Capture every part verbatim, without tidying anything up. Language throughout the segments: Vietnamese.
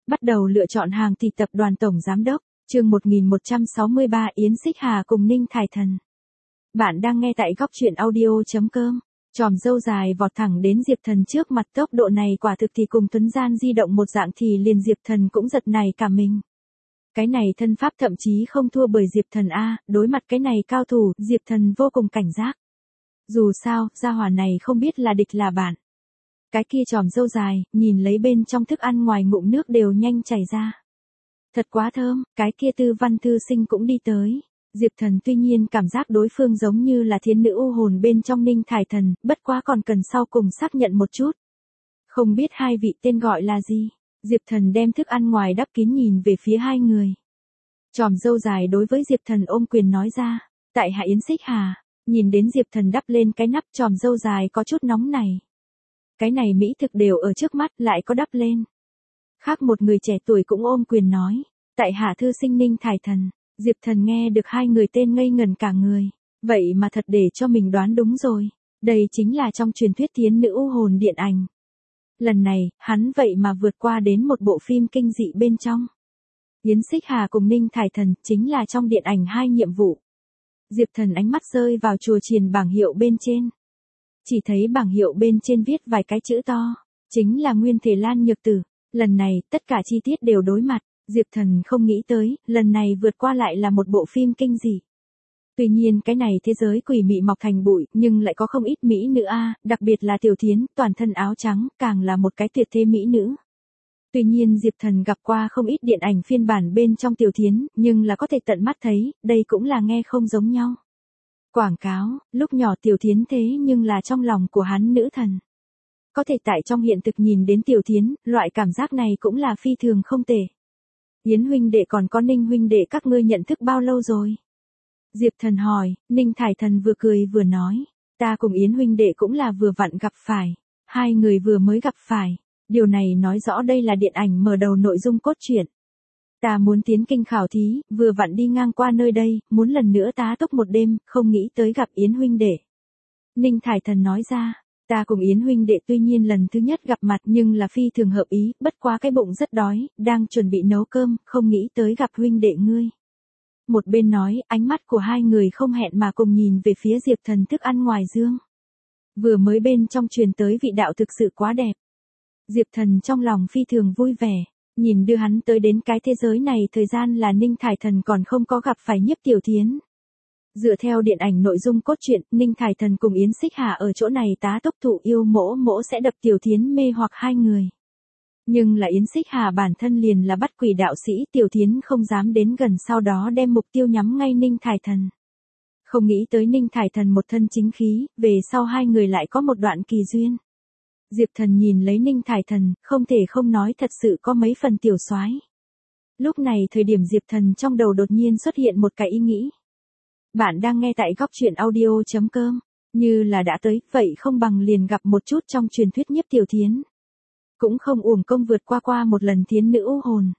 Bắt đầu lựa chọn hàng thì tập đoàn tổng giám đốc, chương một nghìn một trăm sáu mươi ba Yến Xích Hà cùng Ninh Thải Thần. Bạn đang nghe tại góc truyện audio.com. Chòm râu dài vọt thẳng đến Diệp Thần trước mặt, tốc độ này quả thực thì cùng Tuấn Gian di động một dạng, thì liền Diệp Thần cũng giật nảy cả mình. Cái này thân pháp thậm chí không thua bởi Diệp Thần a, đối mặt cái này cao thủ, Diệp Thần vô cùng cảnh giác. Dù sao, gia hỏa này không biết là địch là bạn. Cái kia chòm râu dài, nhìn lấy bên trong thức ăn ngoài ngụm nước đều nhanh chảy ra. Thật quá thơm, cái kia Tư Văn thư sinh cũng đi tới. Diệp Thần tuy nhiên cảm giác đối phương giống như là thiến nữ u hồn bên trong Ninh Thải Thần, bất quá còn cần sau cùng xác nhận một chút. Không biết hai vị tên gọi là gì? Diệp Thần đem thức ăn ngoài đắp kín nhìn về phía hai người. Chòm râu dài đối với Diệp Thần ôm quyền nói ra, tại hạ Yến Xích Hà. Nhìn đến Diệp Thần đắp lên cái nắp, chòm râu dài có chút nóng này. Cái này mỹ thực đều ở trước mắt lại có đắp lên. Khác một người trẻ tuổi cũng ôm quyền nói, tại hạ thư sinh Ninh Thải Thần. Diệp Thần nghe được hai người tên ngây ngẩn cả người. Vậy mà thật để cho mình đoán đúng rồi. Đây chính là trong truyền thuyết thiến nữ u hồn điện ảnh. Lần này, hắn vậy mà vượt qua đến một bộ phim kinh dị bên trong. Yến Xích Hà cùng Ninh Thải Thần chính là trong điện ảnh hai nhiệm vụ. Diệp Thần ánh mắt rơi vào chùa chiền bảng hiệu bên trên. Chỉ thấy bảng hiệu bên trên viết vài cái chữ to, chính là Nguyên Thể Lan Nhược Tử. Lần này, tất cả chi tiết đều đối mặt. Diệp Thần không nghĩ tới, lần này vượt qua lại là một bộ phim kinh dị. Tuy nhiên cái này thế giới quỷ mị mọc thành bụi, nhưng lại có không ít mỹ nữ a, đặc biệt là Tiểu Thiến, toàn thân áo trắng, càng là một cái tuyệt thế mỹ nữ. Tuy nhiên Diệp Thần gặp qua không ít điện ảnh phiên bản bên trong Tiểu Thiến, nhưng là có thể tận mắt thấy, đây cũng là nghe không giống nhau. Quảng cáo, lúc nhỏ Tiểu Thiến thế nhưng là trong lòng của hắn nữ thần. Có thể tại trong hiện thực nhìn đến Tiểu Thiến, loại cảm giác này cũng là phi thường không tệ. Yến huynh đệ còn có Ninh huynh đệ các ngươi nhận thức bao lâu rồi? Diệp Thần hỏi. Ninh Thải Thần vừa cười vừa nói, ta cùng Yến huynh đệ cũng là vừa vặn gặp phải. Hai người vừa mới gặp phải. Điều này nói rõ đây là điện ảnh mở đầu nội dung cốt truyện. Ta muốn tiến kinh khảo thí, vừa vặn đi ngang qua nơi đây, muốn lần nữa tá túc một đêm, không nghĩ tới gặp Yến huynh đệ. Ninh Thải Thần nói ra, ta cùng Yến huynh đệ tuy nhiên lần thứ nhất gặp mặt nhưng là phi thường hợp ý, bất quá cái bụng rất đói, đang chuẩn bị nấu cơm, không nghĩ tới gặp huynh đệ ngươi. Một bên nói, ánh mắt của hai người không hẹn mà cùng nhìn về phía Diệp Thần thức ăn ngoài dương. Vừa mới bên trong truyền tới vị đạo thực sự quá đẹp. Diệp Thần trong lòng phi thường vui vẻ, nhìn đưa hắn tới đến cái thế giới này thời gian là Ninh Thải Thần còn không có gặp phải Nhiếp Tiểu Thiến. Dựa theo điện ảnh nội dung cốt truyện, Ninh Thải Thần cùng Yến Xích Hà ở chỗ này tá túc thụ yêu mỗ mỗ sẽ đập Tiểu Thiến mê hoặc hai người. Nhưng là Yến Xích Hà bản thân liền là bắt quỷ đạo sĩ, Tiểu Thiến không dám đến gần, sau đó đem mục tiêu nhắm ngay Ninh Thải Thần. Không nghĩ tới Ninh Thải Thần một thân chính khí, về sau hai người lại có một đoạn kỳ duyên. Diệp Thần nhìn lấy Ninh Thải Thần, không thể không nói thật sự có mấy phần tiểu soái. Lúc này thời điểm Diệp Thần trong đầu đột nhiên xuất hiện một cái ý nghĩ. Bạn đang nghe tại góc truyện audio.com, như là đã tới, vậy không bằng liền gặp một chút trong truyền thuyết Nhiếp Tiểu Thiến. Cũng không uổng công vượt qua qua một lần thiến nữ u hồn.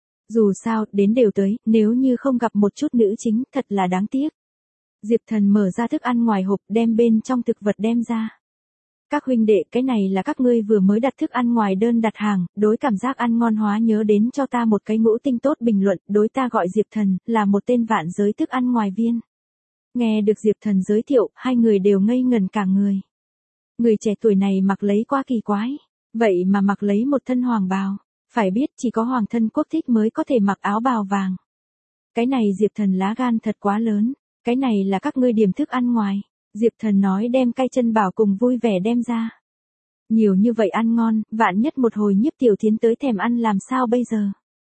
Dù sao, đến đều tới, nếu như không gặp một chút nữ chính, thật là đáng tiếc. Diệp Thần mở ra thức ăn ngoài hộp, đem bên trong thực vật đem ra. Các huynh đệ, cái này là các ngươi vừa mới đặt thức ăn ngoài đơn đặt hàng, đối cảm giác ăn ngon hóa nhớ đến cho ta một cái ngũ tinh tốt bình luận, đối ta gọi Diệp Thần, là một tên vạn giới thức ăn ngoài viên. Nghe được Diệp Thần giới thiệu, hai người đều ngây ngẩn cả người. Người trẻ tuổi này mặc lấy quá kỳ quái, vậy mà mặc lấy một thân hoàng bào, phải biết chỉ có hoàng thân quốc thích mới có thể mặc áo bào vàng. Cái này Diệp Thần lá gan thật quá lớn, cái này là các ngươi điểm thức ăn ngoài. Diệp Thần nói đem cay chân bảo cùng vui vẻ đem ra. Nhiều như vậy ăn ngon, vạn nhất một hồi Nhiếp Tiểu Thiến tới thèm ăn làm sao bây giờ?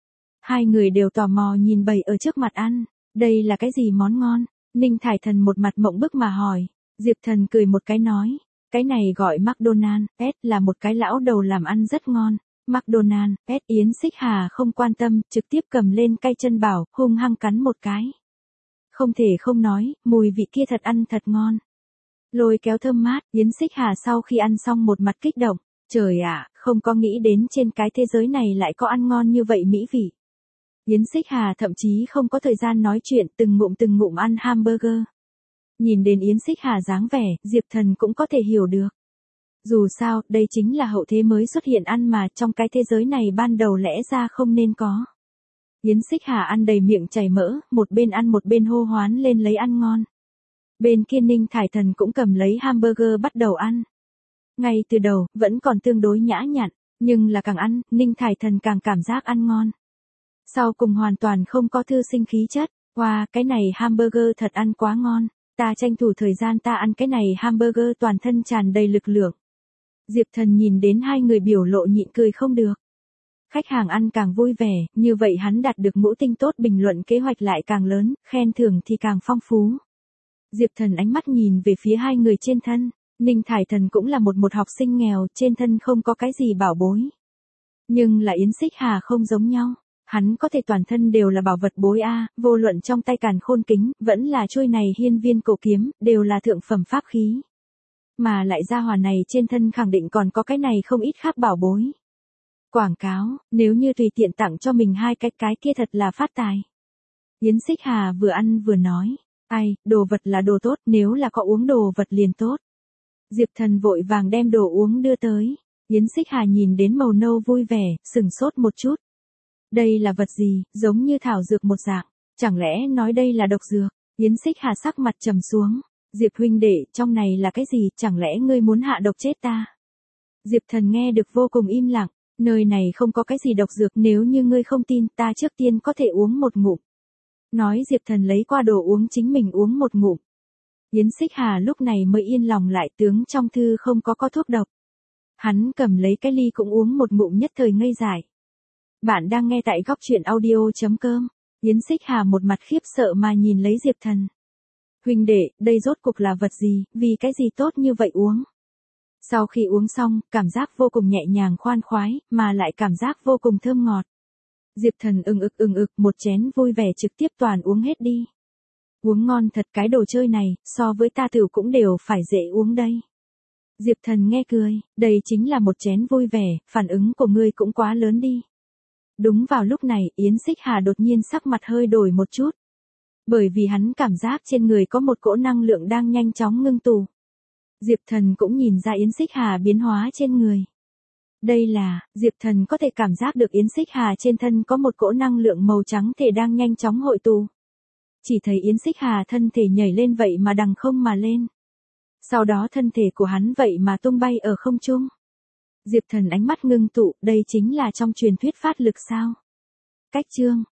Hai người đều tò mò nhìn bầy ở trước mặt ăn, đây là cái gì món ngon? Ninh Thải Thần một mặt mộng bức mà hỏi. Diệp Thần cười một cái nói, cái này gọi McDonald's, pet là một cái lão đầu làm ăn rất ngon. McDonald's, pet. Yến Xích Hà không quan tâm, trực tiếp cầm lên cay chân bảo, hung hăng cắn một cái. Không thể không nói, mùi vị kia thật ăn thật ngon. Lôi kéo thơm mát, Yến Xích Hà sau khi ăn xong một mặt kích động, trời ạ, không có nghĩ đến trên cái thế giới này lại có ăn ngon như vậy mỹ vị. Yến Xích Hà thậm chí không có thời gian nói chuyện, từng ngụm từng ngụm ăn hamburger. Nhìn đến Yến Xích Hà dáng vẻ, Diệp Thần cũng có thể hiểu được. Dù sao, đây chính là hậu thế mới xuất hiện ăn mà trong cái thế giới này ban đầu lẽ ra không nên có. Yến Xích Hà ăn đầy miệng chảy mỡ, một bên ăn một bên hô hoán lên lấy ăn ngon. Bên kia Ninh Thải Thần cũng cầm lấy hamburger bắt đầu ăn. Ngay từ đầu, vẫn còn tương đối nhã nhặn, nhưng là càng ăn, Ninh Thải Thần càng cảm giác ăn ngon. Sau cùng hoàn toàn không có thư sinh khí chất, wow, cái này hamburger thật ăn quá ngon, ta tranh thủ thời gian ta ăn cái này hamburger toàn thân tràn đầy lực lượng. Diệp Thần nhìn đến hai người biểu lộ nhịn cười không được. Khách hàng ăn càng vui vẻ, như vậy hắn đạt được ngũ tinh tốt bình luận kế hoạch lại càng lớn, khen thưởng thì càng phong phú. Diệp Thần ánh mắt nhìn về phía hai người trên thân, Ninh Thải Thần cũng là một một học sinh nghèo, trên thân không có cái gì bảo bối. Nhưng là Yến Xích Hà không giống nhau, hắn có thể toàn thân đều là bảo vật bối a, vô luận trong tay càn khôn kính, vẫn là chuôi này hiên viên cổ kiếm, đều là thượng phẩm pháp khí. Mà lại gia hỏa này trên thân khẳng định còn có cái này không ít khác bảo bối. Quảng cáo, nếu như tùy tiện tặng cho mình hai cái cái kia thật là phát tài. Yến Xích Hà vừa ăn vừa nói, ai, đồ vật là đồ tốt, nếu là có uống đồ vật liền tốt. Diệp Thần vội vàng đem đồ uống đưa tới, Yến Xích Hà nhìn đến màu nâu vui vẻ, sừng sốt một chút. Đây là vật gì, giống như thảo dược một dạng, chẳng lẽ nói đây là độc dược? Yến Xích Hà sắc mặt trầm xuống, Diệp huynh đệ, trong này là cái gì, chẳng lẽ ngươi muốn hạ độc chết ta? Diệp Thần nghe được vô cùng im lặng, nơi này không có cái gì độc dược, nếu như ngươi không tin, ta trước tiên có thể uống một ngụm. Nói Diệp Thần lấy qua đồ uống chính mình uống một ngụm. Yến Xích Hà lúc này mới yên lòng lại, tướng trong thư không có có thuốc độc. Hắn cầm lấy cái ly cũng uống một ngụm nhất thời ngây dại. Bạn đang nghe tại góc truyện audio chấm com. Yến Xích Hà một mặt khiếp sợ mà nhìn lấy Diệp Thần. Huynh đệ, đây rốt cuộc là vật gì, vì cái gì tốt như vậy uống? Sau khi uống xong, cảm giác vô cùng nhẹ nhàng khoan khoái, mà lại cảm giác vô cùng thơm ngọt. Diệp Thần ừng ực ừng ực một chén vui vẻ trực tiếp toàn uống hết đi. Uống ngon thật, cái đồ chơi này, so với ta tửu cũng đều phải dễ uống đây. Diệp Thần nghe cười, đây chính là một chén vui vẻ, phản ứng của ngươi cũng quá lớn đi. Đúng vào lúc này, Yến Xích Hà đột nhiên sắc mặt hơi đổi một chút. Bởi vì hắn cảm giác trên người có một cỗ năng lượng đang nhanh chóng ngưng tụ. Diệp Thần cũng nhìn ra Yến Xích Hà biến hóa trên người. Đây là, Diệp Thần có thể cảm giác được Yến Xích Hà trên thân có một cỗ năng lượng màu trắng thể đang nhanh chóng hội tụ. Chỉ thấy Yến Xích Hà thân thể nhảy lên vậy mà đằng không mà lên. Sau đó thân thể của hắn vậy mà tung bay ở không trung. Diệp Thần ánh mắt ngưng tụ, đây chính là trong truyền thuyết phát lực sao? Cách chương